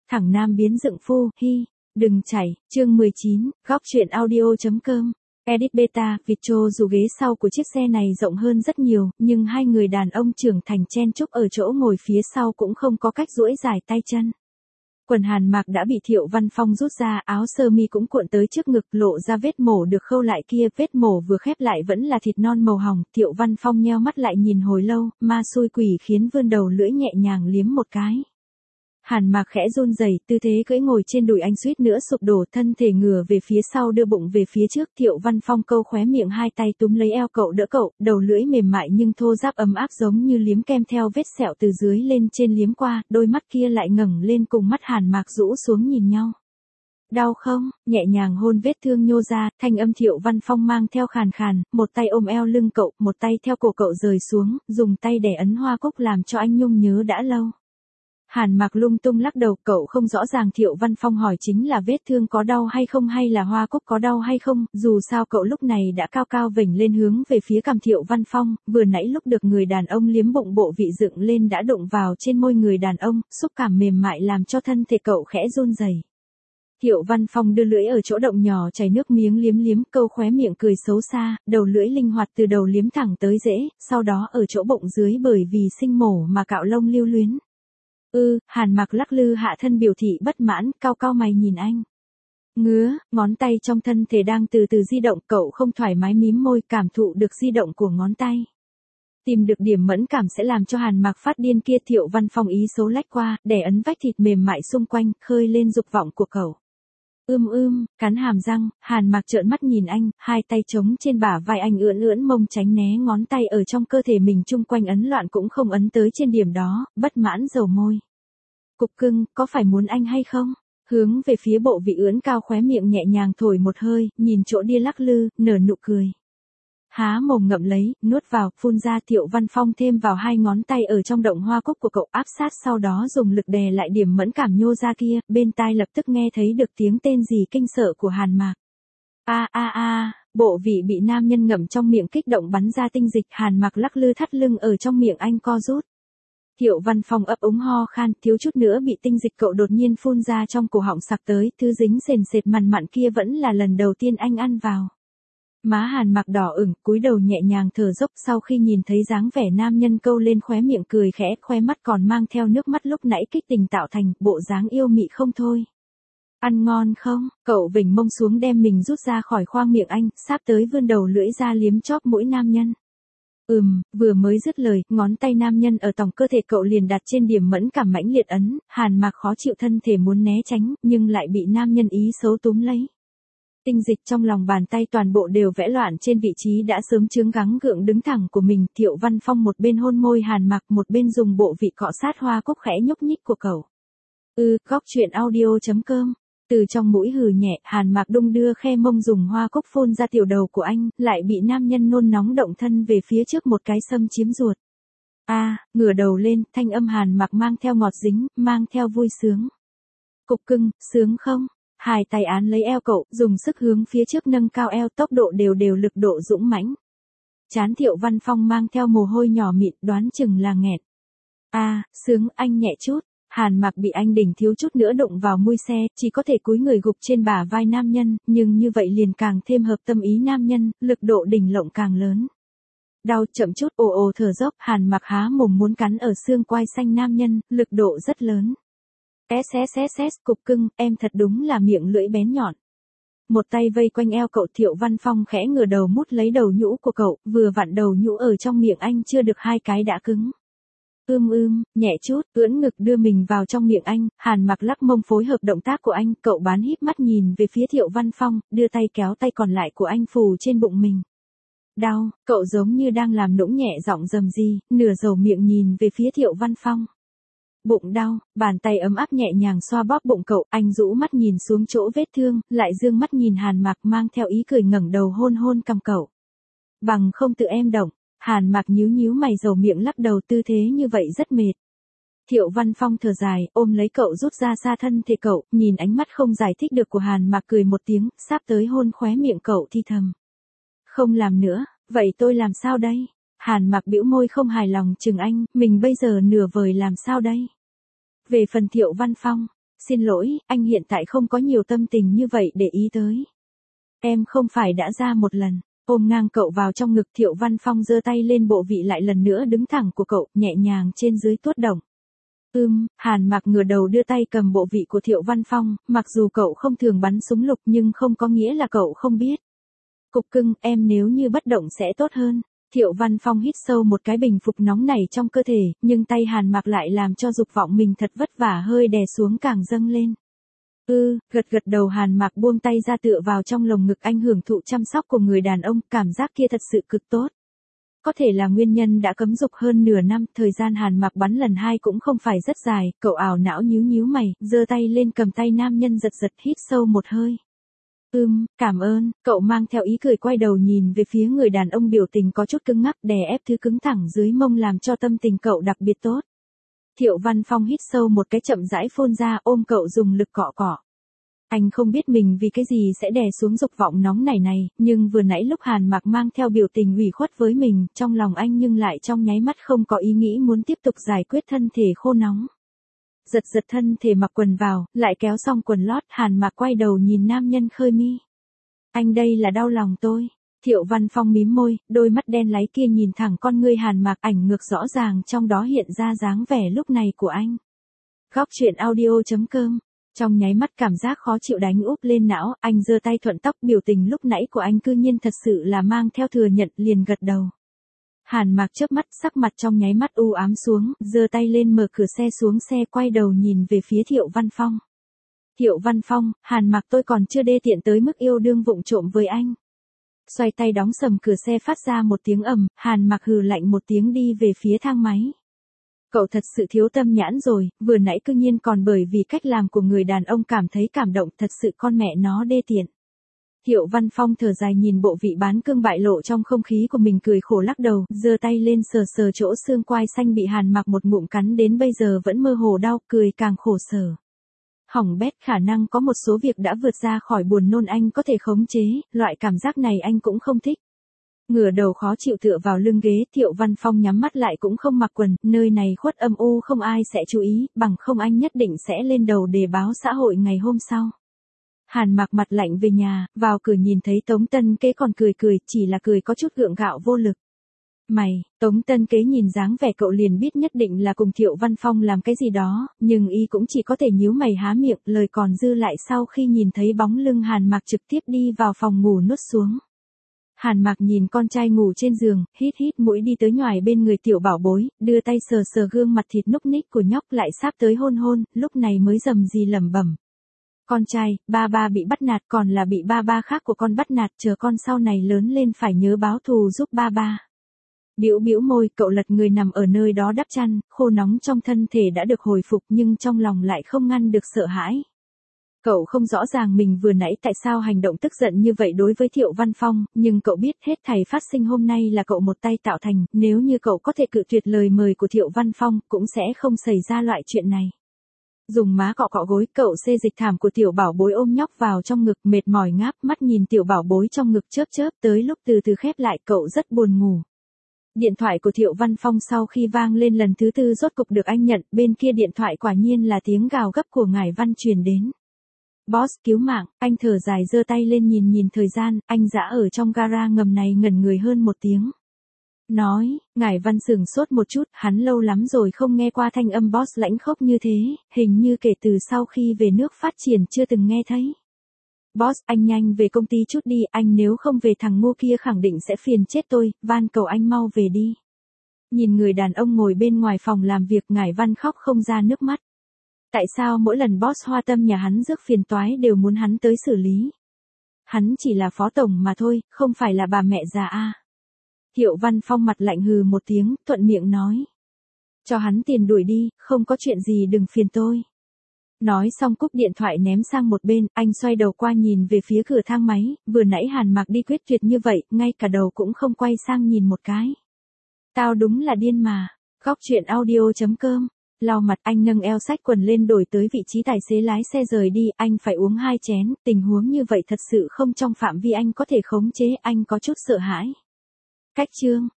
Thẳng nam biến dựng phu, hi, đừng chảy, chương 19, góc truyện audio.com. Edit beta, Vitro dù ghế sau của chiếc xe này rộng hơn rất nhiều, nhưng hai người đàn ông trưởng thành chen chúc ở chỗ ngồi phía sau cũng không có cách duỗi dài tay chân. Quần Hàn Mạc đã bị Thiệu Văn Phong rút ra, áo sơ mi cũng cuộn tới trước ngực, lộ ra vết mổ được khâu lại kia, vết mổ vừa khép lại vẫn là thịt non màu hồng. Thiệu Văn Phong nheo mắt lại nhìn hồi lâu, ma xui quỷ khiến vươn đầu lưỡi nhẹ nhàng liếm một cái. Hàn Mạc khẽ run rẩy, tư thế cưỡi ngồi trên đùi anh suýt nữa sụp đổ, thân thể ngửa về phía sau đưa bụng về phía trước. Thiệu Văn Phong câu khóe miệng, hai tay túm lấy eo cậu đỡ cậu, đầu lưỡi mềm mại nhưng thô ráp ấm áp giống như liếm kem theo vết sẹo từ dưới lên trên liếm qua, đôi mắt kia lại ngẩng lên cùng mắt Hàn Mạc rũ xuống nhìn nhau. Đau không? Nhẹ nhàng hôn vết thương nhô ra, thanh âm Thiệu Văn Phong mang theo khàn khàn, một tay ôm eo lưng cậu, một tay theo cổ cậu rời xuống, dùng tay đè ấn hoa cúc làm cho anh nhung nhớ đã lâu. Hàn Mạc lung tung lắc đầu, cậu không rõ ràng Thiệu Văn Phong hỏi chính là vết thương có đau hay không hay là hoa cúc có đau hay không, dù sao cậu lúc này đã cao cao vểnh lên hướng về phía cằm Thiệu Văn Phong, vừa nãy lúc được người đàn ông liếm bụng bộ vị dựng lên đã đụng vào trên môi người đàn ông, xúc cảm mềm mại làm cho thân thể cậu khẽ run rẩy. Thiệu Văn Phong đưa lưỡi ở chỗ động nhỏ chảy nước miếng liếm liếm, câu khóe miệng cười xấu xa, đầu lưỡi linh hoạt từ đầu liếm thẳng tới rễ, sau đó ở chỗ bụng dưới bởi vì sinh mổ mà cạo lông lưu luyến. Hàn Mạc lắc lư hạ thân biểu thị bất mãn, cau cau mày nhìn anh. Ngứa, ngón tay trong thân thể đang từ từ di động, cậu không thoải mái mím môi, cảm thụ được di động của ngón tay. Tìm được điểm mẫn cảm sẽ làm cho Hàn Mạc phát điên kia. Thiệu Văn Phong ý xấu lách qua, đè ấn vách thịt mềm mại xung quanh, khơi lên dục vọng của cậu. Cắn hàm răng, Hàn Mạc trợn mắt nhìn anh, hai tay chống trên bả vai anh ưỡn ưỡn mông tránh né ngón tay ở trong cơ thể mình chung quanh ấn loạn cũng không ấn tới trên điểm đó, bất mãn dầu môi. Cục cưng, có phải muốn anh hay không? Hướng về phía bộ vị ưỡn cao khóe miệng nhẹ nhàng thổi một hơi, nhìn chỗ đia lắc lư, nở nụ cười. Há mồm ngậm lấy, nuốt vào, phun ra. Thiệu Văn Phong thêm vào hai ngón tay ở trong động hoa cúc của cậu, áp sát, sau đó dùng lực đè lại điểm mẫn cảm nhô ra kia, bên tai lập tức nghe thấy được tiếng tên gì kinh sợ của Hàn Mạc. Bộ vị bị nam nhân ngậm trong miệng kích động bắn ra tinh dịch, Hàn Mạc lắc lư thắt lưng ở trong miệng anh co rút. Thiệu Văn Phong ấp úng ho khan, thiếu chút nữa bị tinh dịch cậu đột nhiên phun ra trong cổ họng sặc tới, thứ dính sền sệt mằn mặn kia vẫn là lần đầu tiên anh ăn vào. Má Hàn Mạc đỏ ửng, cúi đầu nhẹ nhàng thở dốc, sau khi nhìn thấy dáng vẻ nam nhân câu lên khóe miệng cười khẽ, khoe mắt còn mang theo nước mắt lúc nãy kích tình tạo thành, bộ dáng yêu mị không thôi. Ăn ngon không? Cậu vểnh mông xuống đem mình rút ra khỏi khoang miệng anh, sáp tới vươn đầu lưỡi ra liếm chóp mũi nam nhân. Vừa mới dứt lời, ngón tay nam nhân ở tòng cơ thể cậu liền đặt trên điểm mẫn cảm mãnh liệt ấn, Hàn Mạc khó chịu thân thể muốn né tránh, nhưng lại bị nam nhân ý xấu túm lấy. Tinh dịch trong lòng bàn tay toàn bộ đều vẽ loạn trên vị trí đã sớm chướng gắng gượng đứng thẳng của mình. Thiệu Văn Phong một bên hôn môi Hàn Mạc, một bên dùng bộ vị cọ sát hoa cúc khẽ nhúc nhích của cậu. Góc truyện audio.com. Từ trong mũi hừ nhẹ, Hàn Mạc đung đưa khe mông dùng hoa cúc phun ra tiểu đầu của anh, lại bị nam nhân nôn nóng động thân về phía trước một cái xâm chiếm ruột. Ngửa đầu lên, thanh âm Hàn Mạc mang theo ngọt dính, mang theo vui sướng. Cục cưng, sướng không? Hai tay án lấy eo cậu, dùng sức hướng phía trước nâng cao eo, tốc độ đều đều, lực độ dũng mãnh. Trán Thiệu Văn Phong mang theo mồ hôi nhỏ mịn, đoán chừng là nghẹt. Sướng, anh nhẹ chút. Hàn Mạc bị anh đỉnh thiếu chút nữa đụng vào mui xe, chỉ có thể cúi người gục trên bả vai nam nhân, nhưng như vậy liền càng thêm hợp tâm ý nam nhân, lực độ đỉnh lộng càng lớn. Đau, chậm chút, ồ thở dốc, Hàn Mạc há mồm muốn cắn ở xương quai xanh nam nhân, lực độ rất lớn. Cục cưng, em thật đúng là miệng lưỡi bén nhọn. Một tay vây quanh eo cậu, Thiệu Văn Phong khẽ ngửa đầu mút lấy đầu nhũ của cậu, vừa vặn đầu nhũ ở trong miệng anh chưa được hai cái đã cứng. Nhẹ chút, ưỡn ngực đưa mình vào trong miệng anh, Hàn Mạc lắc mông phối hợp động tác của anh, cậu bán híp mắt nhìn về phía Thiệu Văn Phong, đưa tay kéo tay còn lại của anh phù trên bụng mình. Đau, cậu giống như đang làm nũng nhẹ giọng rầm gì, nửa dầu miệng nhìn về phía Thiệu Văn Phong. Bụng đau, bàn tay ấm áp nhẹ nhàng xoa bóp bụng cậu, anh rũ mắt nhìn xuống chỗ vết thương, lại dương mắt nhìn Hàn Mạc mang theo ý cười ngẩng đầu hôn hôn cằm cậu. Bằng không tự em động. Hàn Mạc nhíu mày dầu miệng lắc đầu, tư thế như vậy rất mệt. Thiệu Văn Phong thở dài, ôm lấy cậu rút ra xa thân thể cậu, nhìn ánh mắt không giải thích được của Hàn Mạc cười một tiếng, sắp tới hôn khóe miệng cậu thi thầm. Không làm nữa, vậy tôi làm sao đây? Hàn Mạc bĩu môi không hài lòng chừng anh, mình bây giờ nửa vời làm sao đây? Về phần Thiệu Văn Phong, xin lỗi, anh hiện tại không có nhiều tâm tình như vậy để ý tới. Em không phải đã ra một lần. Ôm ngang cậu vào trong ngực, Thiệu Văn Phong giơ tay lên bộ vị lại lần nữa đứng thẳng của cậu, nhẹ nhàng trên dưới tuốt động. Hàn Mạc ngửa đầu đưa tay cầm bộ vị của Thiệu Văn Phong, mặc dù cậu không thường bắn súng lục nhưng không có nghĩa là cậu không biết. Cục cưng, em nếu như bất động sẽ tốt hơn. Thiệu Văn Phong hít sâu một cái bình phục nóng nảy trong cơ thể, nhưng tay Hàn Mạc lại làm cho dục vọng mình thật vất vả hơi đè xuống càng dâng lên. Gật đầu. Hàn Mạc buông tay ra tựa vào trong lồng ngực anh, hưởng thụ chăm sóc của người đàn ông, cảm giác kia thật sự cực tốt. Có thể là nguyên nhân đã cấm dục hơn nửa năm, thời gian Hàn Mạc bắn lần 2 cũng không phải rất dài, cậu ảo não nhíu mày, giơ tay lên cầm tay nam nhân giật hít sâu một hơi. Cảm ơn, cậu mang theo ý cười quay đầu nhìn về phía người đàn ông, biểu tình có chút cứng ngắc, đè ép thứ cứng thẳng dưới mông làm cho tâm tình cậu đặc biệt tốt. Thiệu Văn Phong hít sâu một cái, chậm rãi phun ra, ôm cậu dùng lực cọ cọ. Anh không biết mình vì cái gì sẽ đè xuống dục vọng nóng này, nhưng vừa nãy lúc Hàn Mạc mang theo biểu tình ủy khuất với mình, trong lòng anh nhưng lại trong nháy mắt không có ý nghĩ muốn tiếp tục giải quyết thân thể khô nóng. Giật thân thể mặc quần vào, lại kéo xong quần lót, Hàn Mạc quay đầu nhìn nam nhân khơi mi. Anh đây là đau lòng tôi. Thiệu Văn Phong mím môi, đôi mắt đen láy kia nhìn thẳng con ngươi Hàn Mạc, ảnh ngược rõ ràng trong đó hiện ra dáng vẻ lúc này của anh. Góc truyện audio.com. Trong nháy mắt cảm giác khó chịu đánh úp lên não, anh giơ tay thuận tóc, biểu tình lúc nãy của anh cư nhiên thật sự là mang theo thừa nhận, liền gật đầu. Hàn Mạc chớp mắt, sắc mặt trong nháy mắt u ám xuống, giơ tay lên mở cửa xe xuống xe, quay đầu nhìn về phía Thiệu Văn Phong. Thiệu Văn Phong, Hàn Mạc tôi còn chưa đê tiện tới mức yêu đương vụng trộm với anh. Xoay tay đóng sầm cửa xe, phát ra một tiếng ầm, Hàn Mạc hừ lạnh một tiếng đi về phía thang máy. Cậu thật sự thiếu tâm nhãn rồi, vừa nãy cư nhiên còn bởi vì cách làm của người đàn ông cảm thấy cảm động, thật sự con mẹ nó đê tiện. Thiệu Văn Phong thở dài nhìn bộ vị bán cương bại lộ trong không khí của mình, cười khổ lắc đầu, giơ tay lên sờ chỗ xương quai xanh bị Hàn Mạc một ngụm cắn đến bây giờ vẫn mơ hồ đau, cười càng khổ sở. Hỏng bét, khả năng có một số việc đã vượt ra khỏi buồn nôn anh có thể khống chế, loại cảm giác này anh cũng không thích. Ngửa đầu khó chịu tựa vào lưng ghế, Thiệu Văn Phong nhắm mắt lại cũng không mặc quần, nơi này khuất âm u không ai sẽ chú ý, bằng không anh nhất định sẽ lên đầu đề báo xã hội ngày hôm sau. Hàn Mạc mặt lạnh về nhà, vào cửa nhìn thấy Tống Tân Kế còn cười, chỉ là cười có chút gượng gạo vô lực. Tống Tân Kế nhìn dáng vẻ cậu liền biết nhất định là cùng Thiệu Văn Phong làm cái gì đó, nhưng y cũng chỉ có thể nhíu mày há miệng, lời còn dư lại sau khi nhìn thấy bóng lưng Hàn Mạc trực tiếp đi vào phòng ngủ nuốt xuống. Hàn Mạc nhìn con trai ngủ trên giường, hít mũi đi tới nhoài bên người tiểu bảo bối, đưa tay sờ gương mặt thịt núc ních của nhóc, lại sáp tới hôn, lúc này mới rầm rì lẩm bẩm. Con trai, ba bị bắt nạt, còn là bị ba khác của con bắt nạt, chờ con sau này lớn lên phải nhớ báo thù giúp ba. Bĩu môi, cậu lật người nằm ở nơi đó đắp chăn, khô nóng trong thân thể đã được hồi phục nhưng trong lòng lại không ngăn được sợ hãi. Cậu không rõ ràng mình vừa nãy tại sao hành động tức giận như vậy đối với Thiệu Văn Phong, nhưng cậu biết hết thảy phát sinh hôm nay là cậu một tay tạo thành, nếu như cậu có thể cự tuyệt lời mời của Thiệu Văn Phong, cũng sẽ không xảy ra loại chuyện này. Dùng má cọ gối, cậu xê dịch thảm của tiểu bảo bối ôm nhóc vào trong ngực, mệt mỏi ngáp mắt nhìn tiểu bảo bối trong ngực chớp, tới lúc từ từ khép lại, cậu rất buồn ngủ. Điện thoại của Thiệu Văn Phong sau khi vang lên lần thứ 4 rốt cục được anh nhận, bên kia điện thoại quả nhiên là tiếng gào gấp của Ngải Văn truyền đến. Boss, cứu mạng, anh thở dài giơ tay lên nhìn thời gian, anh dã ở trong gara ngầm này ngẩn người hơn 1 tiếng. Nói, Ngải Văn sửng sốt một chút, hắn lâu lắm rồi không nghe qua thanh âm boss lãnh khốc như thế, hình như kể từ sau khi về nước phát triển chưa từng nghe thấy. Boss, anh nhanh về công ty chút đi, anh nếu không về thằng ngu kia khẳng định sẽ phiền chết tôi, van cầu anh mau về đi. Nhìn người đàn ông ngồi bên ngoài phòng làm việc, Ngải Văn khóc không ra nước mắt. Tại sao mỗi lần boss hoa tâm nhà hắn rước phiền toái đều muốn hắn tới xử lý? Hắn chỉ là phó tổng mà thôi, không phải là bà mẹ già a. Thiệu Văn Phong mặt lạnh hừ một tiếng, thuận miệng nói. Cho hắn tiền đuổi đi, không có chuyện gì đừng phiền tôi. Nói xong cúp điện thoại ném sang một bên, anh xoay đầu qua nhìn về phía cửa thang máy, vừa nãy Hàn Mạc đi quyết tuyệt như vậy, ngay cả đầu cũng không quay sang nhìn một cái. Tao đúng là điên mà. Góc truyện audio.com. Lau mặt, anh nâng eo xách quần lên đổi tới vị trí tài xế lái xe rời đi, anh phải uống 2 chén, tình huống như vậy thật sự không trong phạm vi anh có thể khống chế, anh có chút sợ hãi. Cách chương